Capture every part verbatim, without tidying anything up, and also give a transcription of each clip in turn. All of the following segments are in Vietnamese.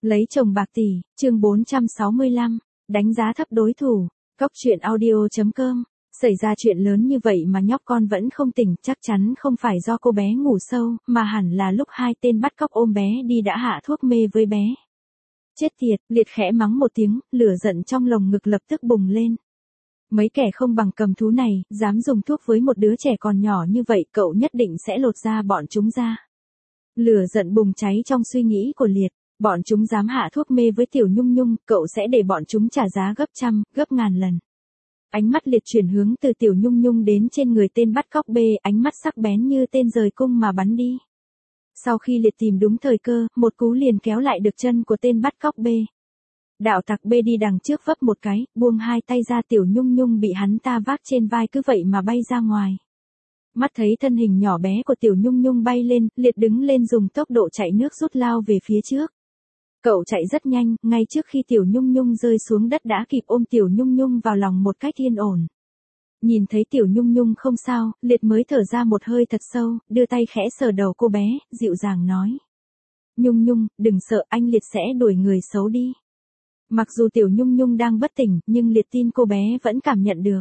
Lấy chồng bạc tỷ, chương bốn trăm sáu mươi lăm, đánh giá thấp đối thủ. Cóc truyện audio chấm com. Xảy ra chuyện lớn như vậy mà nhóc con vẫn không tỉnh, chắc chắn không phải do cô bé ngủ sâu, mà hẳn là lúc hai tên bắt cóc ôm bé đi đã hạ thuốc mê với bé. Chết tiệt, Liệt khẽ mắng một tiếng, lửa giận trong lồng ngực lập tức bùng lên. Mấy kẻ không bằng cầm thú này, dám dùng thuốc với một đứa trẻ còn nhỏ như vậy, cậu nhất định sẽ lột da bọn chúng ra. Lửa giận bùng cháy trong suy nghĩ của Liệt. Bọn chúng dám hạ thuốc mê với Tiểu Nhung Nhung, cậu sẽ để bọn chúng trả giá gấp trăm, gấp ngàn lần. Ánh mắt Liệt chuyển hướng từ Tiểu Nhung Nhung đến trên người tên bắt cóc B, ánh mắt sắc bén như tên rời cung mà bắn đi. Sau khi Liệt tìm đúng thời cơ, một cú liền kéo lại được chân của tên bắt cóc B. Đạo tặc B đi đằng trước vấp một cái, buông hai tay ra, Tiểu Nhung Nhung bị hắn ta vác trên vai cứ vậy mà bay ra ngoài. Mắt thấy thân hình nhỏ bé của Tiểu Nhung Nhung bay lên, Liệt đứng lên dùng tốc độ chạy nước rút lao về phía trước. Cậu chạy rất nhanh, ngay trước khi Tiểu Nhung Nhung rơi xuống đất đã kịp ôm Tiểu Nhung Nhung vào lòng một cách yên ổn. Nhìn thấy Tiểu Nhung Nhung không sao, Liệt mới thở ra một hơi thật sâu, đưa tay khẽ sờ đầu cô bé, dịu dàng nói. Nhung Nhung, đừng sợ, anh Liệt sẽ đuổi người xấu đi. Mặc dù Tiểu Nhung Nhung đang bất tỉnh, nhưng Liệt tin cô bé vẫn cảm nhận được.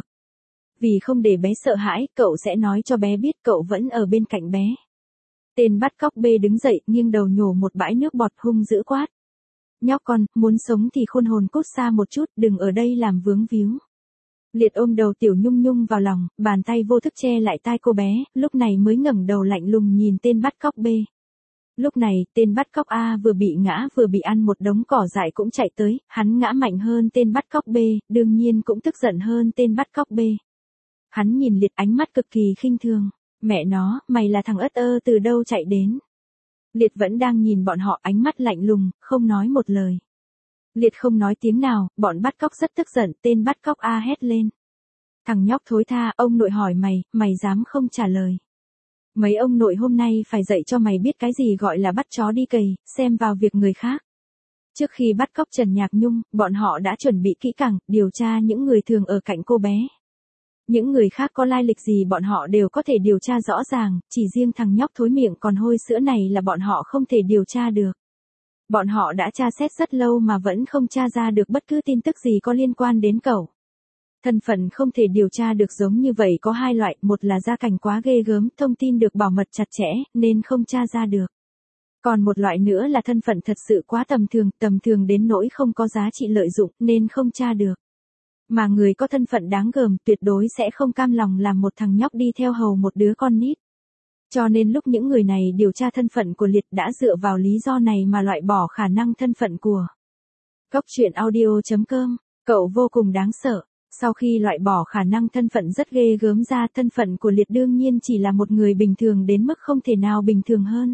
Vì không để bé sợ hãi, cậu sẽ nói cho bé biết cậu vẫn ở bên cạnh bé. Tên bắt cóc B đứng dậy, nghiêng đầu nhổ một bãi nước bọt hung dữ quát. Nhóc con, muốn sống thì khôn hồn cút xa một chút, đừng ở đây làm vướng víu. Liệt ôm đầu Tiểu Nhung Nhung vào lòng, bàn tay vô thức che lại tai cô bé, lúc này mới ngẩng đầu lạnh lùng nhìn tên bắt cóc B. Lúc này, tên bắt cóc A vừa bị ngã vừa bị ăn một đống cỏ dại cũng chạy tới, hắn ngã mạnh hơn tên bắt cóc B, đương nhiên cũng tức giận hơn tên bắt cóc B. Hắn nhìn Liệt ánh mắt cực kỳ khinh thường, mẹ nó, mày là thằng ất ơ từ đâu chạy đến. Liệt vẫn đang nhìn bọn họ, ánh mắt lạnh lùng, không nói một lời. Liệt không nói tiếng nào, bọn bắt cóc rất tức giận, tên bắt cóc A hét lên. Thằng nhóc thối tha, ông nội hỏi mày, mày dám không trả lời. Mấy ông nội hôm nay phải dạy cho mày biết cái gì gọi là bắt chó đi cầy, xem vào việc người khác. Trước khi bắt cóc Trần Nhạc Nhung, bọn họ đã chuẩn bị kỹ càng, điều tra những người thường ở cạnh cô bé. Những người khác có lai lịch gì bọn họ đều có thể điều tra rõ ràng, chỉ riêng thằng nhóc thối miệng còn hôi sữa này là bọn họ không thể điều tra được. Bọn họ đã tra xét rất lâu mà vẫn không tra ra được bất cứ tin tức gì có liên quan đến cậu. Thân phận không thể điều tra được giống như vậy có hai loại, một là gia cảnh quá ghê gớm, thông tin được bảo mật chặt chẽ, nên không tra ra được. Còn một loại nữa là thân phận thật sự quá tầm thường, tầm thường đến nỗi không có giá trị lợi dụng, nên không tra được. Mà người có thân phận đáng gờm tuyệt đối sẽ không cam lòng làm một thằng nhóc đi theo hầu một đứa con nít. Cho nên lúc những người này điều tra thân phận của Liệt đã dựa vào lý do này mà loại bỏ khả năng thân phận của. Cóc truyện audio chấm com, cậu vô cùng đáng sợ. Sau khi loại bỏ khả năng thân phận rất ghê gớm ra, thân phận của Liệt đương nhiên chỉ là một người bình thường đến mức không thể nào bình thường hơn.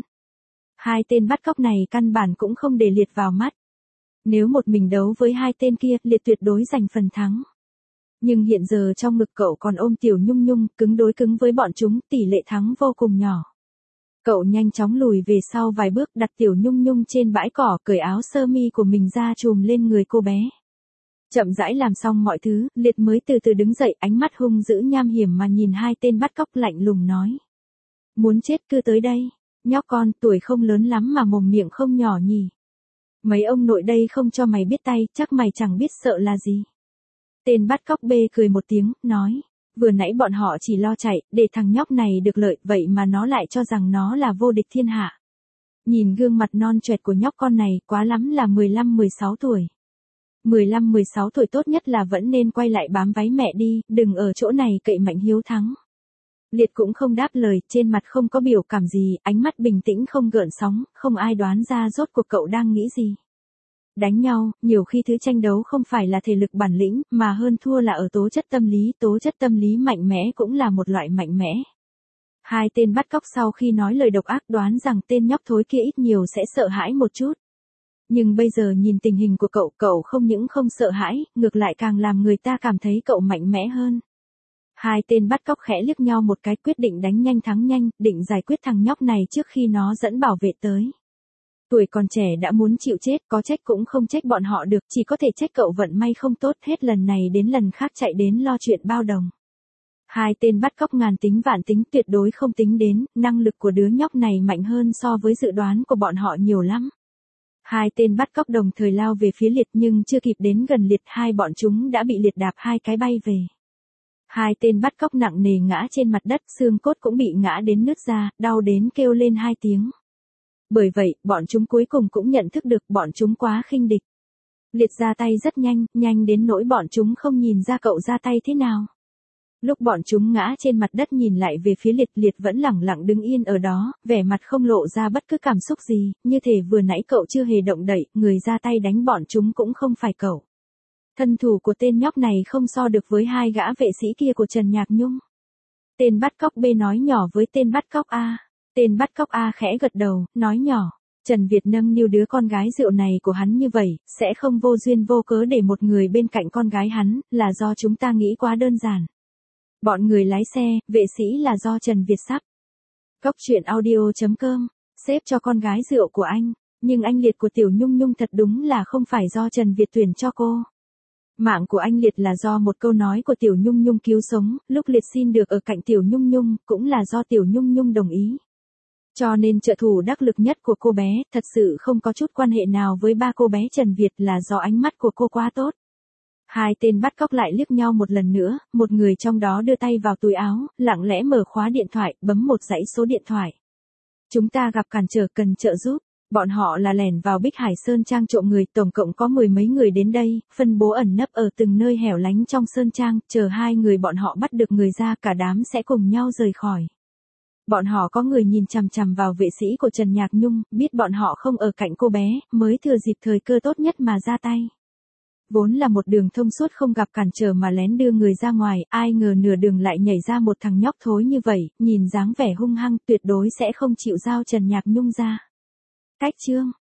Hai tên bắt cóc này căn bản cũng không để Liệt vào mắt. Nếu một mình đấu với hai tên kia, Liệt tuyệt đối giành phần thắng. Nhưng hiện giờ trong ngực cậu còn ôm Tiểu Nhung Nhung, cứng đối cứng với bọn chúng, tỷ lệ thắng vô cùng nhỏ. Cậu nhanh chóng lùi về sau vài bước, đặt Tiểu Nhung Nhung trên bãi cỏ, cởi áo sơ mi của mình ra trùm lên người cô bé. Chậm rãi làm xong mọi thứ, Liệt mới từ từ đứng dậy, ánh mắt hung dữ nham hiểm mà nhìn hai tên bắt cóc, lạnh lùng nói. Muốn chết cứ tới đây, nhóc con, tuổi không lớn lắm mà mồm miệng không nhỏ nhỉ. Mấy ông nội đây không cho mày biết tay, chắc mày chẳng biết sợ là gì. Tên bắt cóc B cười một tiếng, nói, vừa nãy bọn họ chỉ lo chạy, để thằng nhóc này được lợi, vậy mà nó lại cho rằng nó là vô địch thiên hạ. Nhìn gương mặt non choẹt của nhóc con này, quá lắm là mười lăm mười sáu tuổi. mười lăm mười sáu tuổi tốt nhất là vẫn nên quay lại bám váy mẹ đi, đừng ở chỗ này cậy mạnh hiếu thắng. Liệt cũng không đáp lời, trên mặt không có biểu cảm gì, ánh mắt bình tĩnh không gợn sóng, không ai đoán ra rốt cuộc cậu đang nghĩ gì. Đánh nhau, nhiều khi thứ tranh đấu không phải là thể lực bản lĩnh, mà hơn thua là ở tố chất tâm lý, tố chất tâm lý mạnh mẽ cũng là một loại mạnh mẽ. Hai tên bắt cóc sau khi nói lời độc ác đoán rằng tên nhóc thối kia ít nhiều sẽ sợ hãi một chút. Nhưng bây giờ nhìn tình hình của cậu, cậu không những không sợ hãi, ngược lại càng làm người ta cảm thấy cậu mạnh mẽ hơn. Hai tên bắt cóc khẽ liếc nhau một cái, quyết định đánh nhanh thắng nhanh, định giải quyết thằng nhóc này trước khi nó dẫn bảo vệ tới. Tuổi còn trẻ đã muốn chịu chết, có trách cũng không trách bọn họ được, chỉ có thể trách cậu vận may không tốt, hết lần này đến lần khác chạy đến lo chuyện bao đồng. Hai tên bắt cóc ngàn tính vạn tính tuyệt đối không tính đến, năng lực của đứa nhóc này mạnh hơn so với dự đoán của bọn họ nhiều lắm. Hai tên bắt cóc đồng thời lao về phía Liệt nhưng chưa kịp đến gần Liệt, hai bọn chúng đã bị Liệt đạp hai cái bay về. Hai tên bắt cóc nặng nề ngã trên mặt đất, xương cốt cũng bị ngã đến nứt ra, đau đến kêu lên hai tiếng. Bởi vậy, bọn chúng cuối cùng cũng nhận thức được bọn chúng quá khinh địch. Liệt ra tay rất nhanh, nhanh đến nỗi bọn chúng không nhìn ra cậu ra tay thế nào. Lúc bọn chúng ngã trên mặt đất nhìn lại về phía Liệt, Liệt vẫn lẳng lặng đứng yên ở đó, vẻ mặt không lộ ra bất cứ cảm xúc gì, như thể vừa nãy cậu chưa hề động đậy, người ra tay đánh bọn chúng cũng không phải cậu. Thân thủ của tên nhóc này không so được với hai gã vệ sĩ kia của Trần Nhạc Nhung. Tên bắt cóc B nói nhỏ với tên bắt cóc A. Tên bắt cóc A khẽ gật đầu, nói nhỏ. Trần Việt nâng niu đứa con gái rượu này của hắn như vậy, sẽ không vô duyên vô cớ để một người bên cạnh con gái hắn, là do chúng ta nghĩ quá đơn giản. Bọn người lái xe, vệ sĩ là do Trần Việt sắp. Cóc truyện audio chấm com, xếp cho con gái rượu của anh, nhưng anh Liệt của Tiểu Nhung Nhung thật đúng là không phải do Trần Việt tuyển cho cô. Mạng của anh Liệt là do một câu nói của Tiểu Nhung Nhung cứu sống, lúc Liệt xin được ở cạnh Tiểu Nhung Nhung, cũng là do Tiểu Nhung Nhung đồng ý. Cho nên trợ thủ đắc lực nhất của cô bé, thật sự không có chút quan hệ nào với ba cô bé Trần Việt, là do ánh mắt của cô quá tốt. Hai tên bắt cóc lại liếc nhau một lần nữa, một người trong đó đưa tay vào túi áo, lặng lẽ mở khóa điện thoại, bấm một dãy số điện thoại. Chúng ta gặp cản trở, cần trợ giúp. Bọn họ là lẻn vào Bích Hải Sơn Trang trộm người, tổng cộng có mười mấy người đến đây, phân bố ẩn nấp ở từng nơi hẻo lánh trong Sơn Trang, chờ hai người bọn họ bắt được người ra, cả đám sẽ cùng nhau rời khỏi. Bọn họ có người nhìn chằm chằm vào vệ sĩ của Trần Nhạc Nhung, biết bọn họ không ở cạnh cô bé, mới thừa dịp thời cơ tốt nhất mà ra tay. Vốn là một đường thông suốt không gặp cản trở mà lén đưa người ra ngoài, ai ngờ nửa đường lại nhảy ra một thằng nhóc thối như vậy, nhìn dáng vẻ hung hăng, tuyệt đối sẽ không chịu giao Trần Nhạc Nhung ra. Cách chương